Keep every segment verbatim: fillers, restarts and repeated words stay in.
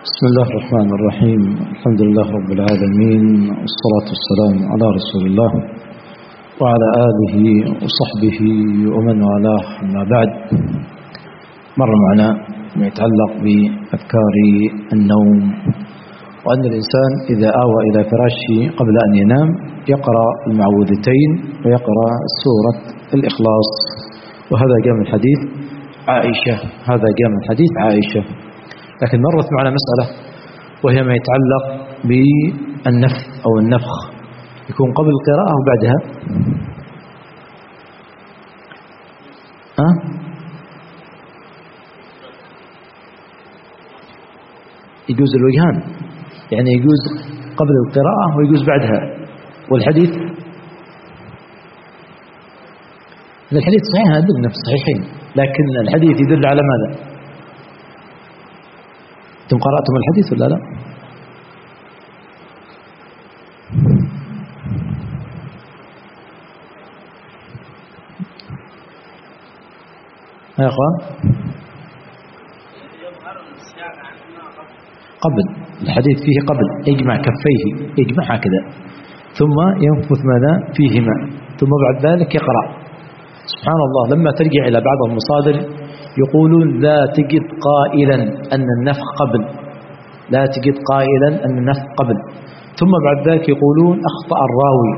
بسم الله الرحمن الرحيم. الحمد لله رب العالمين، والصلاة والسلام على رسول الله وعلى آله وصحبه ومن والاه. أما بعد، مر معنا ما يتعلق بأذكار النوم، وأن الإنسان إذا آوى إلى فراشه قبل أن ينام يقرأ المعوذتين ويقرأ سورة الإخلاص. وهذا جاء من حديث عائشة هذا جاء من حديث عائشة لكن مرت معنا مسألة وهي ما يتعلق بالنفث أو النفخ، يكون قبل القراءة أو بعدها؟ أه؟ يجوز الوجهان، يعني يجوز قبل القراءة ويجوز بعدها. والحديث الحديث صحيح، أدلنا في الصحيحين، لكن الحديث يدل على ماذا؟ أنتم قرأتم الحديث ولا لا؟ يا أخوان، قبل الحديث فيه قبل، يجمع كفيه، يجمع هكذا، ثم ينفث ماذا فيهما، ثم بعد ذلك يقرأ. سبحان الله، لما ترجع إلى بعض المصادر يقولون لا تجد قائلا أن النفخ قبل، لا تجد قائلا أن النفخ قبل، ثم بعد ذلك يقولون أخطأ الراوي.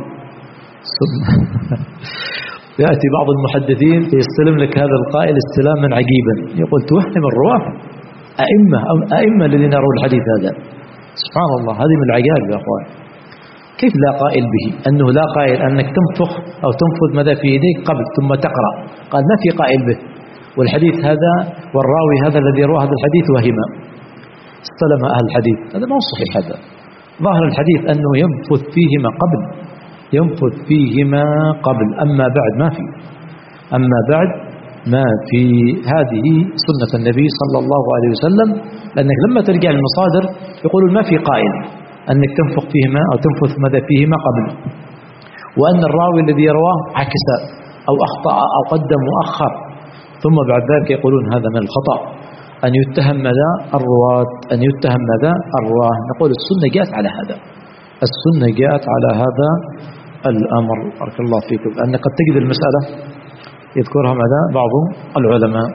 يأتي بعض المحدثين يستلم لك هذا القائل استلاما عجيبا، يقول توهم الرواة أئمة أو أئمة الذين يرون الحديث هذا. سبحان الله، هذه من العجائب يا أخوان. كيف لا قائل به؟ أنه لا قائل أنك تنفخ أو تنفذ ماذا في يديك قبل ثم تقرأ، قال ما في قائل به. والحديث هذا والراوي هذا الذي روى هذا الحديث وهم استلم أهل الحديث، هذا ما هو صحيح. هذا ظاهر الحديث أنه ينفذ فيهما قبل، ينفذ فيهما قبل، أما بعد ما في، أما بعد ما في. هذه سنة النبي صلى الله عليه وسلم، لأنك لما ترجع للمصادر يقولون ما في قائل أنك تنفخ فيهما أو تنفذ ماذا فيهما قبل، وأن الراوي الذي رواه عكس أو أخطأ أو قدم مؤخر، ثم بعد ذلك يقولون هذا من الخطأ، أن يتهم ماذا الرواة، أن يتهم ماذا الرواه. نقول السنة جاءت على هذا، السنة جاءت على هذا الأمر. بارك الله فيكم. أن قد تجد المسألة يذكرها ماذا بعض العلماء.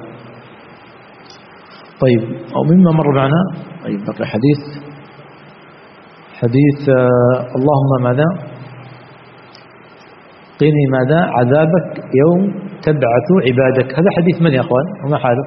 طيب، أو مما مر معنا، طيب بقي حديث حديث آه اللهم ماذا قني ماذا عذابك يوم تبعث عبادك. هذا حديث من يا أخوان؟ وما حاله؟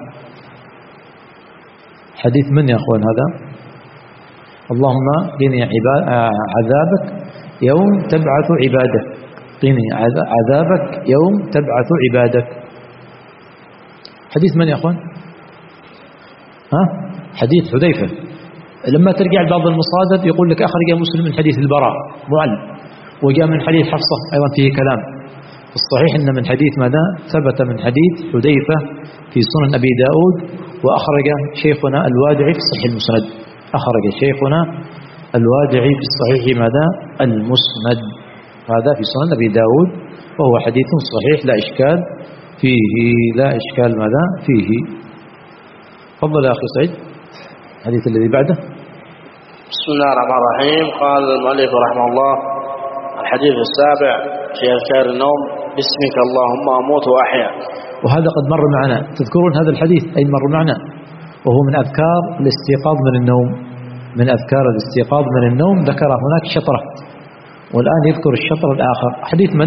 حديث من يا أخوان هذا؟ اللهم قني عذابك يوم تبعث عبادك، قني عذابك يوم تبعث عبادك. حديث من يا أخوان؟ ها؟ حديث حذيفة. لما ترجع لبعض المصادر يقول لك أخرج مسلم من حديث البراء معل، وجاء من حديث حفصة أيضا فيه كلام. الصحيح أن من حديث ماذا ثبت من حديث حذيفة في سنن أبي داود، وأخرج شيخنا الوادعي في صحيح المسند، أخرج شيخنا الوادعي في الصحيح ماذا المسند، هذا في سنن أبي داود، وهو حديث صحيح لا إشكال فيه، لا إشكال ماذا فيه. تفضل يا أخي سعيد، الحديث الذي بعده. بسم الله الرحمن الرحيم. قال المؤلف رحمه الله: الحديث السابع في أذكار النوم: باسمك اللهم أموت وأحيا. وهذا قد مر معنا، تذكرون هذا الحديث أي مر معنا، وهو من أذكار الاستيقاظ من النوم، من أذكار الاستيقاظ من النوم. ذكر هناك شطرة، والآن يذكر الشطر الآخر. حديث من؟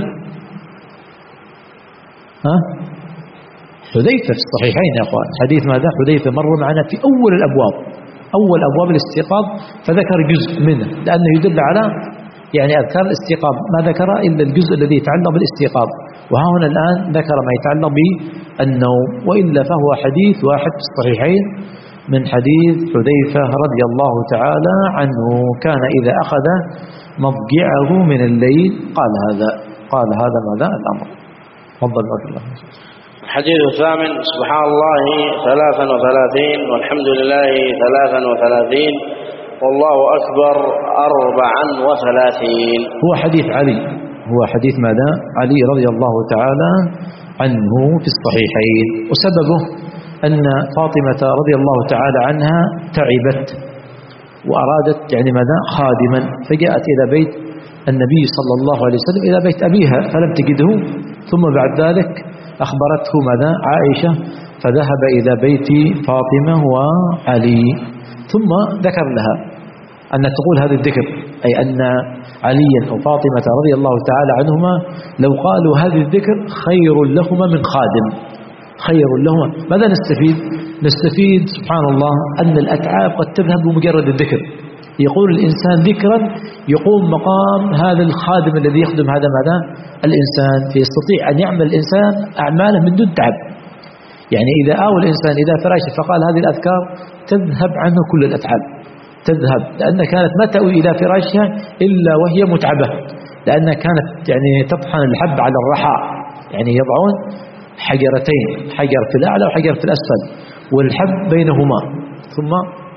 ها؟ حذيفة في الصحيحين يا أخوان. حديث ماذا؟ حذيفة مر معنا في أول الأبواب، أول أبواب الاستيقاظ، فذكر جزء منه لأنه يدل على يعني أذكار الاستيقاظ، ما ذكر إلا الجزء الذي يتعلق بالاستيقاظ، وها هنا الآن ذكر ما يتعلق بالنوم. وإلا فهو حديث واحد في الصحيحين من حديث حذيفة رضي الله تعالى عنه، كان إذا أخذ مضجعه من الليل قال هذا قال هذا ماذا الأمر. تفضل بارك الله. الحديث الثامن: سبحان الله ثلاثا وثلاثين، والحمد لله ثلاثا وثلاثين، والله أكبر أربعا وثلاثين. هو حديث علي، هو حديث ماذا؟ علي رضي الله تعالى عنه في الصحيحين. وسببه أن فاطمة رضي الله تعالى عنها تعبت وأرادت يعني ماذا خادما، فجاءت إلى بيت النبي صلى الله عليه وسلم إلى بيت أبيها فلم تجده، ثم بعد ذلك أخبرته ماذا عائشة، فذهب إلى بيت فاطمة وعلي، ثم ذكر لها أن تقول هذا الذكر، أي أن عليا أو فاطمة رضي الله تعالى عنهما لو قالوا هذا الذكر خير لهما من خادم، خير لهما. ماذا نستفيد؟ نستفيد سبحان الله أن الأتعاب قد تذهب بمجرد الذكر. يقول الإنسان ذكرا يقوم مقام هذا الخادم الذي يخدم هذا ماذا الإنسان، فيستطيع أن يعمل الإنسان أعماله من دون تعب. يعني إذا آوى الإنسان إذا فراشه فقال هذه الأذكار تذهب عنه كل الأتعاب، تذهب، لأن كانت ما تأوي إلى فراشها إلا وهي متعبة، لأنها كانت يعني تطحن الحب على الرحاء، يعني يضعون حجرتين، حجر في الأعلى وحجر في الأسفل والحب بينهما، ثم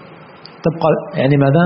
تبقى يعني ماذا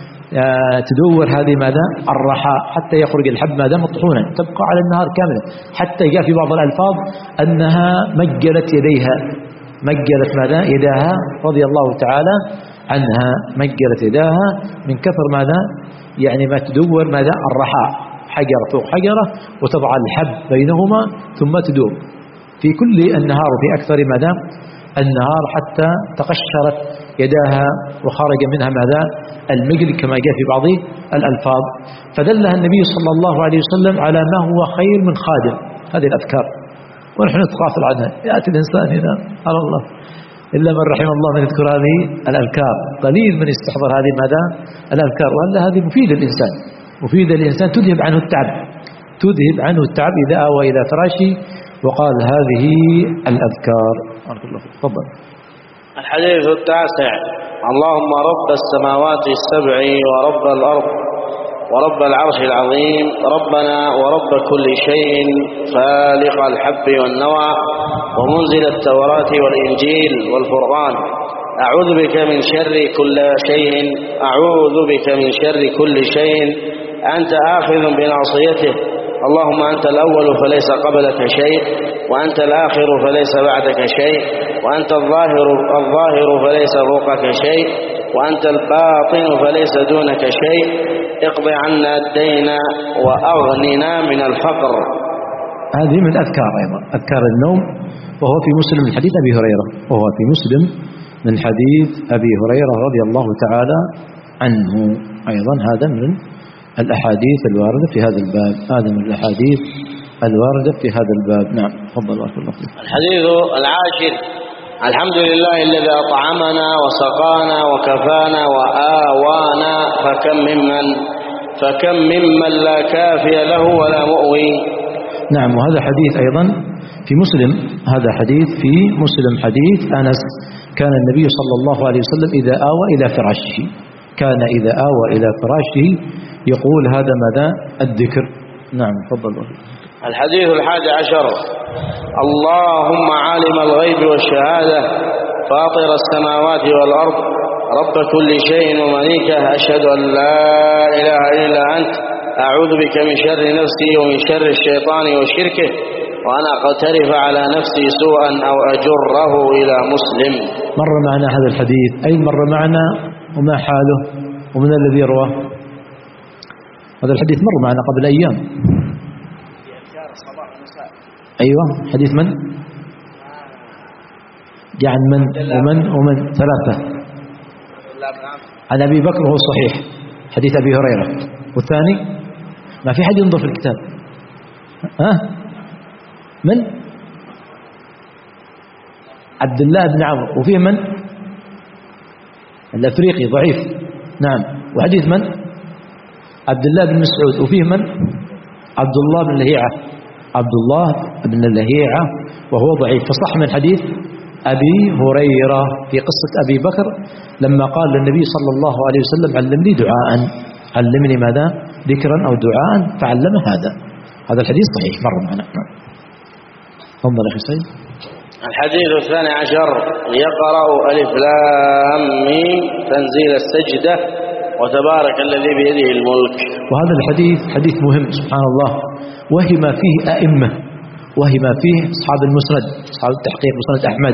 آه تدور هذه ماذا الرحاء حتى يخرج الحب ماذا مطحونا، تبقى على النهار كاملا، حتى جاء في بعض الألفاظ أنها مجلت يديها، مجلت ماذا يداها رضي الله تعالى عنها، مجلت يداها من كثر ماذا يعني ما تدور ماذا الرحاء، حجر فوق حجرة وتضع الحب بينهما ثم تدور في كل النهار وفي أكثر ماذا النهار، حتى تقشرت يداها وخرج منها ماذا المجل كما جاء في بعض الألفاظ. فدلها النبي صلى الله عليه وسلم على ما هو خير من خادم هذه الأذكار، ونحن نتغافل عنها. يأتي الإنسان هنا على الله إلا من رحم الله من يذكر هذه الأذكار، قليل من يستحضر هذه ماذا الأذكار، وألا هذه مفيدة للإنسان، مفيدة للإنسان، تذهب عنه التعب، تذهب عنه التعب إذا آوى إلى فراشه وقال هذه الأذكار. تفضل. الحديث التاسع: اللهم رب السماوات السبع ورب الأرض ورب العرش العظيم، ربنا ورب كل شيء، فالق الحب والنوى ومنزل التوراة والإنجيل والفرقان، أعوذ بك من شر كل شيء، أعوذ بك من شر كل شيء أنت آخذ بناصيته، اللهم أنت الأول فليس قبلك شيء، وأنت الآخر فليس بعدك شيء، وأنت الظاهر الظاهر فليس فوقك شيء، وأنت الباطن فليس دونك شيء، اقض عنا الدين وأغننا من الفقر. هذه من أذكار أيضا، أذكار النوم، وهو في مسلم من حديث أبي هريرة، وهو في مسلم من حديث أبي هريرة رضي الله تعالى عنه أيضا. هذا من الأحاديث الواردة في هذا الباب، هذا من الأحاديث الواردة في هذا الباب. نعم تفضل. الحديث العاشر: الحمد لله الذي أطعمنا وسقانا وكفانا وآوانا، فكم ممن فكم ممن لا كافي له ولا مؤوي. نعم، وهذا حديث أيضا في مسلم، هذا حديث في مسلم حديث أنس: كان النبي صلى الله عليه وسلم إذا آوى إلى فراشه، كان إذا آوى إلى فراشه يقول هذا ماذا الذكر. نعم تفضل. الحديث الحادي عشر: اللهم عالم الغيب والشهادة، فاطر السماوات والأرض، رب كل شيء ومليكه، أشهد أن لا إله إلا أنت، أعوذ بك من شر نفسي ومن شر الشيطان وشركه، وأنا أقترف على نفسي سوءا أو أجره إلى مسلم. مر معنا هذا الحديث، أي مر معنا وما حاله ومن الذي رواه هذا الحديث؟ مر معنا قبل أيام. أيوة، حديث من؟ عن من ومن ومن ثلاثة. عن أبي بكر هو صحيح، حديث أبي هريرة. والثاني ما في حد ينظر في الكتاب. ها من؟ عبد الله بن عمرو. وفيه من؟ الأفريقي ضعيف. نعم. وحديث من؟ عبد الله بن مسعود. وفيه من؟ عبد الله بن لهيعة، عبد الله بن لهيعة وهو ضعيف. فصح من حديث أبي هريرة في قصة أبي بكر لما قال للنبي صلى الله عليه وسلم علمني دعاء، علمني ماذا؟ ذكرا أو دعاء، فعلم هذا. هذا الحديث صحيح مر معنا. تفضل أخي سيد. الحديث الثاني عشر: يقرأ ألف لام ميم تنزيل السجدة وتبارك الذي بيده الملك. وهذا الحديث حديث مهم سبحان الله، وهم فيه أئمة، وهم فيه أصحاب المسند، أصحاب التحقيق مسند أحمد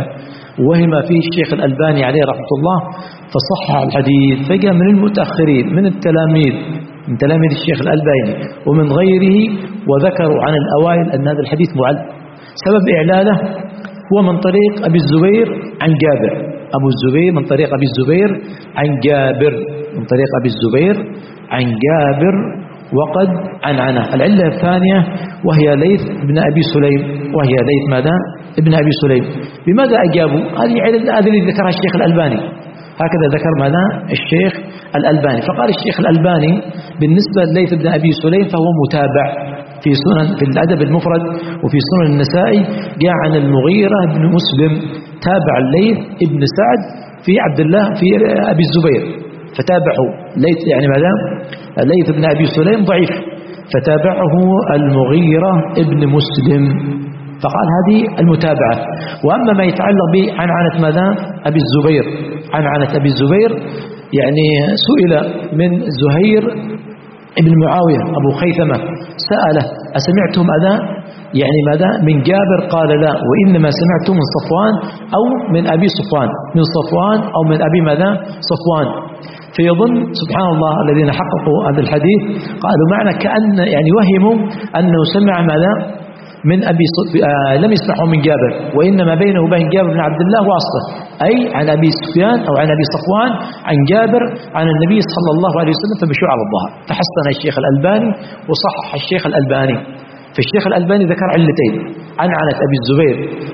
وهم فيه الشيخ الألباني عليه رحمة الله فصحح الحديث، فجاء من المتأخرين من التلاميذ من تلاميذ الشيخ الألباني ومن غيره وذكروا عن الأوائل أن هذا الحديث معل. سبب إعلاله هو من طريق أبي الزبير عن جابر، أبو الزبير من طريق أبي الزبير عن جابر من طريق أبي الزبير عن جابر وقد عنعنه. العلة الثانية وهي ليث بن أبي سليم، وهي ليث ماذا؟ ابن أبي سليم. بماذا أجابوا؟ هذه علة الذي ذكرها الشيخ الألباني، هكذا ذكر ماذا؟ الشيخ الألباني. فقال الشيخ الألباني بالنسبة لليث بن أبي سليم فهو متابع في سنن في الأدب المفرد وفي سنن النسائي، جاء عن المغيرة بن مسلم تابع الليث ابن سعد في عبد الله في أبي الزبير فتابعه ليث، يعني ماذا؟ ليث بن أبي سليم ضعيف فتابعه المغيرة ابن مسلم، فقال هذه المتابعة. وأما ما يتعلق بعنعنة ماذا؟ أبي الزبير، عنعنة أبي الزبير يعني سئل من زهير ابن معاوية أبو خيثمة سأله أسمعتم أذا يعني ماذا من جابر؟ قال لا، وإنما سمعتم من صفوان أو من أبي صفوان، من صفوان أو من أبي ماذا؟ صفوان. فيظن سبحان الله الذين حققوا هذا الحديث قالوا معنى كأن يعني وهموا أنه سمع ماذا؟ من أبي ص... آه لم يسمعه من جابر، وإنما بينه وبين جابر بن عبد الله واسطة، أي عن أبي سفيان أو عن أبي صفوان عن جابر عن النبي صلى الله عليه وسلم فمشوا على الظهر. فحسن الشيخ الألباني وصحح الشيخ الألباني. فالشيخ الألباني ذكر علتين، عن عنة أبي الزبير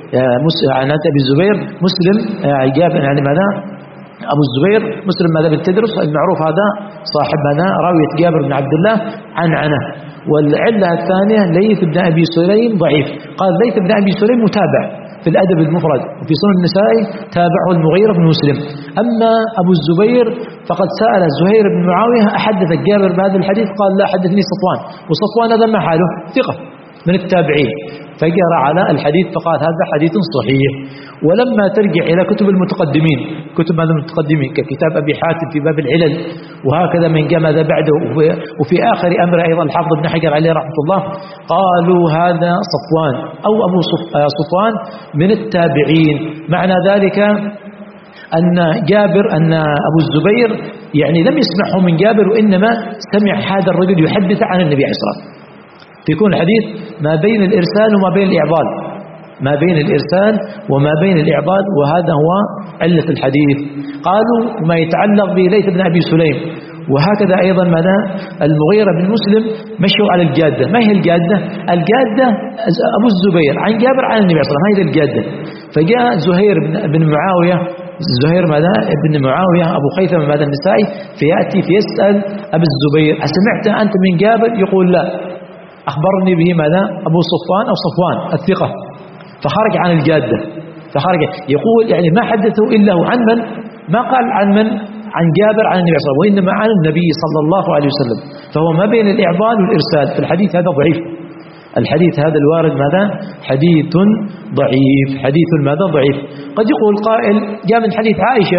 عن عنة أبي الزبير مسلم جابر يعني ماذا؟ أبو الزبير مسلم ماذا بن تدرس المعروف هذا صاحب ماذا؟ راوية جابر بن عبد الله عن عنه. والعلة الثانية ليث بن أبي سليم ضعيف، قال ليث بن أبي سليم متابع في الأدب المفرد وفي سنن النسائي تابعه المغيرة بن مسلم. أما أبو الزبير فقد سأل زهير بن معاوية أحدث جابر بهذا الحديث؟ قال لا، حدثني صفوان، وصفوان هذا ما حاله؟ ثقة من التابعين. فجرى على الحديث فقال هذا حديث صحيح. ولما ترجع إلى كتب المتقدمين، كتب هذا المتقدمين ككتاب أبي حاتم في باب العلل وهكذا من جاء ماذا بعده، وفي آخر أمر أيضا الحافظ ابن حجر عليه رحمة الله قالوا هذا صفوان أو أبو صفوان من التابعين. معنى ذلك أن جابر أن أبو الزبير يعني لم يسمعه من جابر، وإنما سمع هذا الرجل يحدث عن النبي عليه الصلاة والسلام. فيكون الحديث ما بين الإرسال وما بين الإعضال، ما بين الإرسال وما بين الإعضال، وهذا هو علة الحديث. قالوا ما يتعلق بليث بن أبي سليم وهكذا أيضا ماذا؟ المغيرة بن مسلم مشوا على الجادة. ما هي الجادة؟ الجادة أبو الزبير عن جابر عن النبي صلى الله عليه وسلم، هذه الجادة. فجاء زهير بن معاوية زهير ماذا؟ ابن معاوية أبو خيثمة ماذا النسائي فيأتي فيسأل أبو الزبير أسمعت أنت من جابر؟ يقول لا، أخبرني به ماذا؟ أبو صفوان أو صفوان الثقة. فخرج عن الجادة، فخرج يقول يعني ما حدثه إلا عن من؟ ما قال عن من؟ عن جابر عن النبي صلى الله عليه وسلم، وإنما عن النبي صلى الله عليه وسلم. فهو ما بين الإعضال والإرسال. في الحديث هذا ضعيف، الحديث هذا الوارد ماذا؟ حديث ضعيف، حديث ماذا؟ ضعيف. قد يقول قائل جاء من حديث عائشة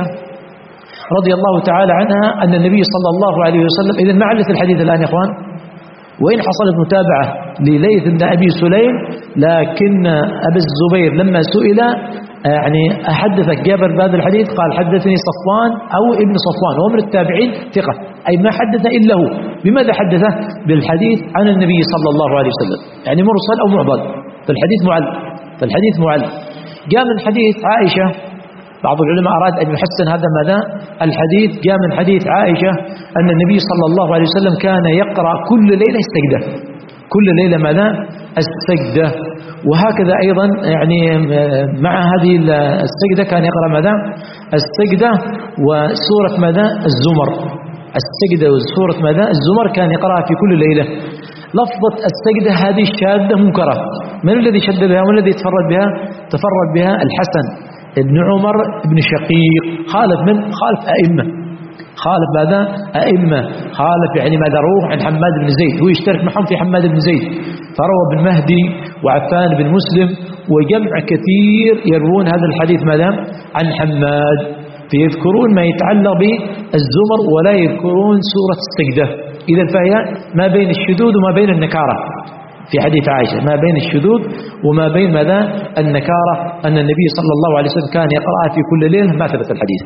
رضي الله تعالى عنها أن النبي صلى الله عليه وسلم، إذن ما علة الحديث الآن يا إخوان؟ وإن حصلت متابعة لليث بن أبي سليم، لكن أبي الزبير لما سئل يعني أحدثك جابر بهذا الحديث؟ قال حدثني صفوان أو ابن صفوان، وهو من التابعين ثقة، أي ما حدث إلا هو. بماذا حدثه؟ بالحديث عن النبي صلى الله عليه وسلم، يعني مرسل أو معضل، فالحديث معل، فالحديث معل. جاء من حديث عائشة، بعض العلماء أراد أن يحسن هذا ماذا؟ الحديث. جاء من حديث عائشة أن النبي صلى الله عليه وسلم كان يقرأ كل ليلة السجدة، كل ليلة ماذا؟ السجدة. وهكذا أيضا يعني مع هذه السجدة كان يقرأ ماذا؟ السجدة وسورة ماذا؟ الزمر. السجدة وسورة ماذا؟ الزمر كان يقرأها في كل ليلة. لفظة السجدة هذه الشاذة منكرة. من الذي شد بها ومن الذي تفرد بها؟ تفرد بها الحسن ابن عمر ابن شقيق، خالف من؟ خالف أئمة، خالف ماذا؟ أئمة، خالف يعني ماذا؟ روح عن حماد بن زيد، هو يشترك معهم في حماد بن زيد، فروى بن مهدي وعفان بن مسلم وجمع كثير يروون هذا الحديث ماذا؟ عن حماد، فيذكرون ما يتعلق بالزمر ولا يذكرون سورة السجدة. إذا فهي ما بين الشذوذ وما بين النكارة، في حديث عائشة ما بين الشذوذ وما بين ماذا النكارة أن النبي صلى الله عليه وسلم كان يقرأها في كل ليلة، ما ثبت الحديث.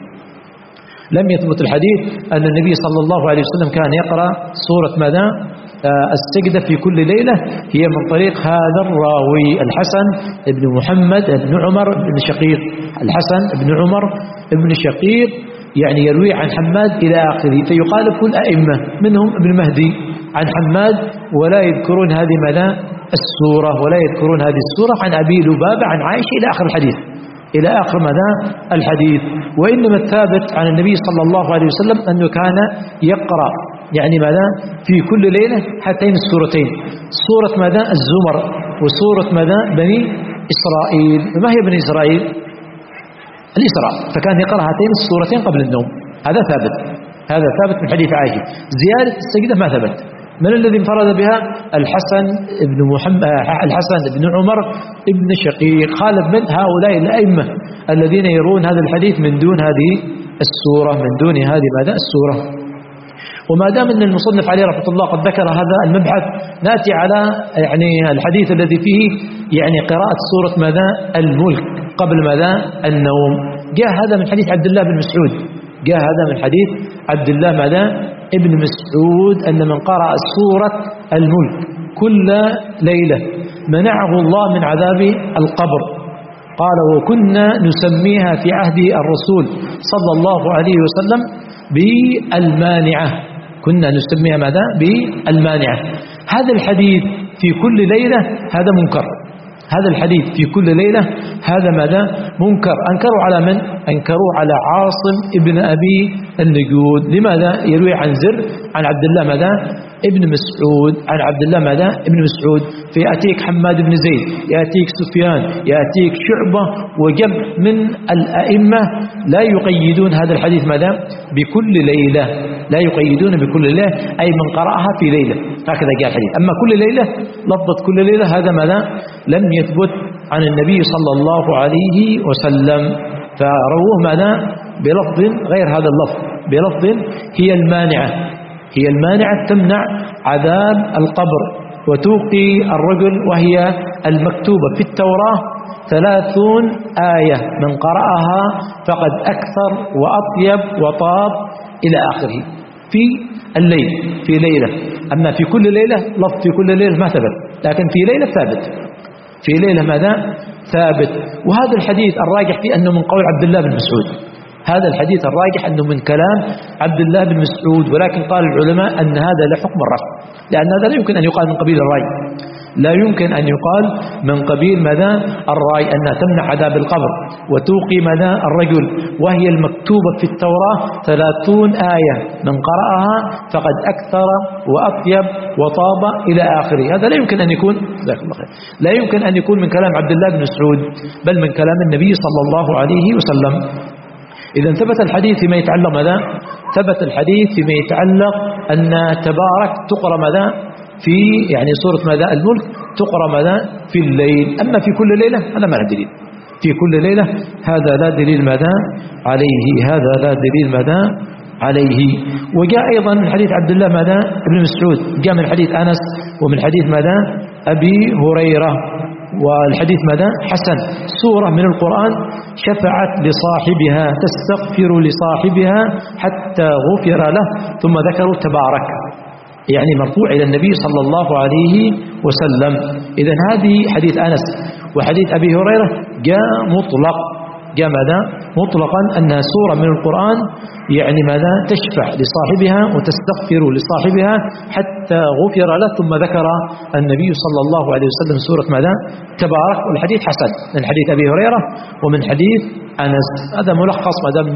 لم يثبت الحديث أن النبي صلى الله عليه وسلم كان يقرأ سورة ماذا السجدة في كل ليلة. هي من طريق هذا الراوي الحسن بن محمد بن عمر بن شقيق. الحسن بن عمر بن شقيق يعني يروي عن حماد إلى آخره، فيقال كل أئمة منهم ابن مهدي عن حماد ولا يذكرون هذه ماذا السورة ولا يذكرون هذه السورة عن أبي لبابة عن عائشة إلى آخر الحديث إلى آخر ماذا الحديث. وإنما الثابت عن النبي صلى الله عليه وسلم أنه كان يقرأ يعني ماذا في كل ليلة هاتين السورتين، سورة ماذا الزمر وسورة ماذا بني إسرائيل. ما هي بني إسرائيل؟ الإسراء. فكان يقرأ هاتين السورتين قبل النوم، هذا ثابت، هذا ثابت من حديث عائشة. زيادة السجدة ما ثبت. من الذي انفرد بها؟ الحسن بن محمد الحسن بن عمر ابن شقيق. خالف من هؤلاء الأئمة الذين يرون هذا الحديث من دون هذه السورة، من دون هذه ماذا السورة. وما دام أن المصنف عليه رحمة الله قد ذكر هذا المبحث، نأتي على يعني الحديث الذي فيه يعني قراءة سورة ماذا الملك قبل ماذا النوم. جاء هذا من حديث عبد الله بن مسعود، جاء هذا من حديث عبد الله ماذا ابن مسعود أن من قرأ سورة الملك كل ليلة منعه الله من عذاب القبر. قال وكنا نسميها في عهد الرسول صلى الله عليه وسلم بالمانعة، كنا نسميها ماذا بالمانعة. هذا الحديث في كل ليلة هذا منكر، هذا الحديث في كل ليلة هذا ماذا منكر. أنكروا على من؟ أنكروا على عاصم ابن أبي النجود. لماذا؟ يروي عن زر عن عبد الله ماذا ابن مسعود عن عبد الله ماذا ابن مسعود. فيأتيك حماد بن زيد، يأتيك سفيان، يأتيك شعبة وجمع من الأئمة لا يقيدون هذا الحديث ماذا بكل ليلة، لا يقيدون بكل ليلة أي من قرأها في ليلة، هكذا جاء الحديث. أما كل ليلة لفظة كل ليلة هذا ماذا لم يثبت عن النبي صلى الله عليه وسلم، فروه ماذا بلفظ غير هذا اللفظ، بلفظ هي المانعة، هي المانعة تمنع عذاب القبر وتوقي الرجل، وهي المكتوبة في التوراة ثلاثون آية من قرأها فقد أكثر وأطيب وطاب إلى آخره في الليل في ليلة. أما في كل ليلة لفظ في كل ليلة ما ثبت، لكن في ليلة ثابت، في ليلة ماذا ثابت. وهذا الحديث الراجح فيه أنه من قول عبد الله بن مسعود، هذا الحديث الراجح أنه من كلام عبد الله بن مسعود، ولكن قال العلماء أن هذا لا حكم الرفع، لأن هذا لا يمكن أن يقال من قبيل الرأي، لا يمكن أن يقال من قبيل ماذا الرأي أنها تمنع عذاب القبر وتوقي ماذا الرجل، وهي المكتوبة في التوراة ثلاثون آية من قرأها فقد أكثر وأطيب وطاب إلى آخره. هذا لا يمكن أن يكون لا يمكن أن يكون من كلام عبد الله بن مسعود، بل من كلام النبي صلى الله عليه وسلم. إذا ثبت الحديث فيما يتعلق ماذا ثبت الحديث فيما يتعلق أن تبارك تقرأ ماذا في يعني سورة ماذا الملك تقرأ ماذا في الليل. أما في كل ليلة هذا ما له دليل، في كل ليلة هذا لا دليل ماذا عليه، هذا لا دليل ماذا عليه. وجاء أيضا من حديث عبد الله ماذا ابن مسعود، جاء من حديث أنس ومن حديث ماذا أبي هريرة، والحديث ماذا حسن. سورة من القرآن شفعت لصاحبها تستغفر لصاحبها حتى غفر له، ثم ذكروا تبارك يعني مرفوع إلى النبي صلى الله عليه وسلم. إذن هذه حديث أنس وحديث أبي هريرة جاء مطلق، جاء ماذا مطلقا أنها سورة من القرآن يعني ماذا تشفع لصاحبها وتستغفر لصاحبها حتى غفر له، ثم ذكر النبي صلى الله عليه وسلم سورة ماذا تبارك. والحديث حسن من حديث أبي هريرة ومن حديث أنس. هذا ملخص ما دام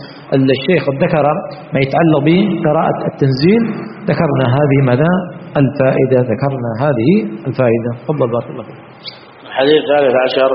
الشيخ ذكر ما يتعلق بقراءة التنزيل، ذكرنا هذه ماذا الفائدة، ذكرنا هذه الفائدة. تفضل بارك الله فيك. الحديث الثالث عشر: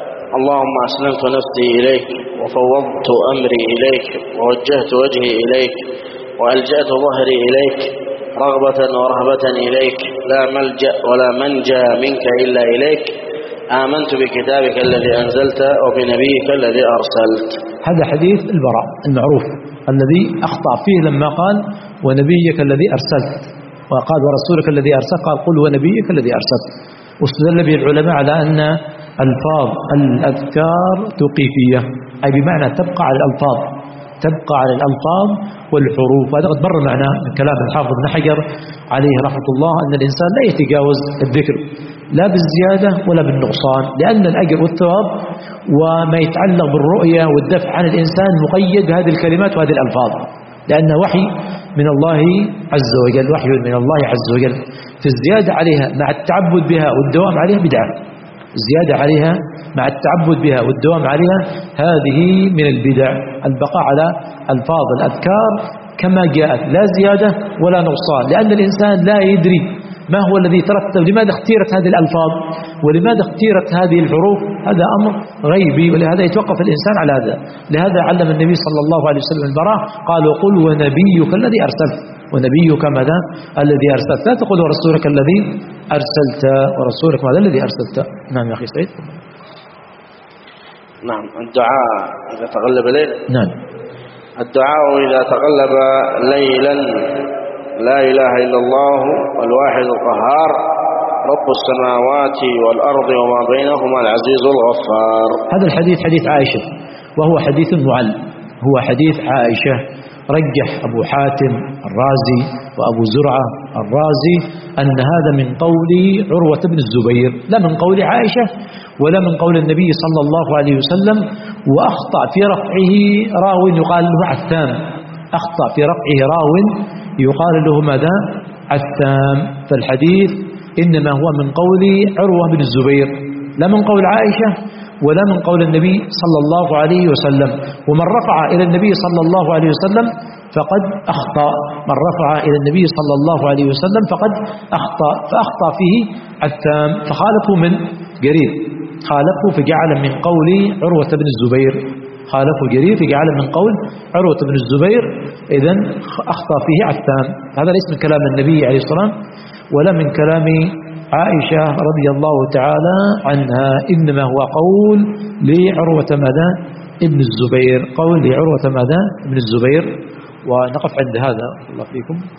اللهم أسلمت نفسي إليك وفوضت أمري إليك ووجهت وجهي إليك وألجأت ظهري إليك رغبة ورهبة إليك، لا ملجأ ولا منجى منك إلا إليك، آمنت بكتابك الذي أنزلت وبنبيك الذي أرسلت. هذا حديث البراء المعروف الذي أخطأ فيه لما قال ونبيك الذي أرسلت، وقال ورسولك الذي أرسلت، قال قل ونبيك الذي أرسلت. واستدل به العلماء على أن ألفاظ الأذكار توقيفية، أي بمعنى تبقى على الألفاظ، تبقى على الألفاظ والحروف. وهذا قد مر معنا من كلام الحافظ بن حجر عليه رحمة الله أن الإنسان لا يتجاوز الذكر لا بالزيادة ولا بالنقصان، لأن الأجر والثواب وما يتعلق بالرؤية والدفع عن الإنسان مقيد بهذه الكلمات وهذه الألفاظ، لأن وحي من الله عز وجل، وحي من الله عز وجل. في الزيادة عليها مع التعبد بها والدوام عليها بدعة، الزيادة عليها مع التعبد بها والدوام عليها هذه من البدع. البقاء على ألفاظ الأذكار كما جاءت لا زيادة ولا نقصان، لأن الإنسان لا يدري ما هو الذي ترتب، لماذا اختيرت هذه الألفاظ ولماذا اختيرت هذه الحروف، هذا أمر غيبي، ولهذا يتوقف الإنسان على هذا. لهذا علم النبي صلى الله عليه وسلم البراء، قال وقل ونبيك الذي أرسلت، ونبيك ماذا الذي أرسلت، لا تقول ورسولك الذي أرسلت، ورسولك ماذا الذي أرسلت. نعم يا أخي سعيد. نعم. الدعاء إذا تغلب الليل. نعم. الدعاء إذا تغلب ليلا لا إله إلا الله الواحد القهار رب السماوات والأرض وما بينهما العزيز الغفار. هذا الحديث حديث عائشة، وهو حديث معل، هو حديث عائشة. رجح أبو حاتم الرازي وأبو زرعة الرازي أن هذا من قول عروة بن الزبير، لا من قول عائشة ولا من قول النبي صلى الله عليه وسلم. وأخطأ في رفعه راو يقال له عثام، أخطأ في رفعه راو يقال له ماذا عثام. فالحديث إنما هو من قول عروة بن الزبير، لا من قول عائشة ولا من قول النبي صلى الله عليه وسلم. ومن رفع إلى النبي صلى الله عليه وسلم فقد أخطأ، من رفع إلى النبي صلى الله عليه وسلم فقد أخطأ، فأخطأ فيه عثام، فخالفه من جرير، خالفه فجعل من قول عروة بن الزبير، خالفه جرير فجعل من قول عروة بن الزبير، إذن أخطأ فيه عثام. هذا ليس من كلام النبي عليه الصلاة والسلام ولا من كلام عائشة رضي الله تعالى عنها، إنما هو قول لعروة ماذا ابن الزبير، قول لعروة ماذا ابن الزبير. ونقف عند هذا. الله فيكم.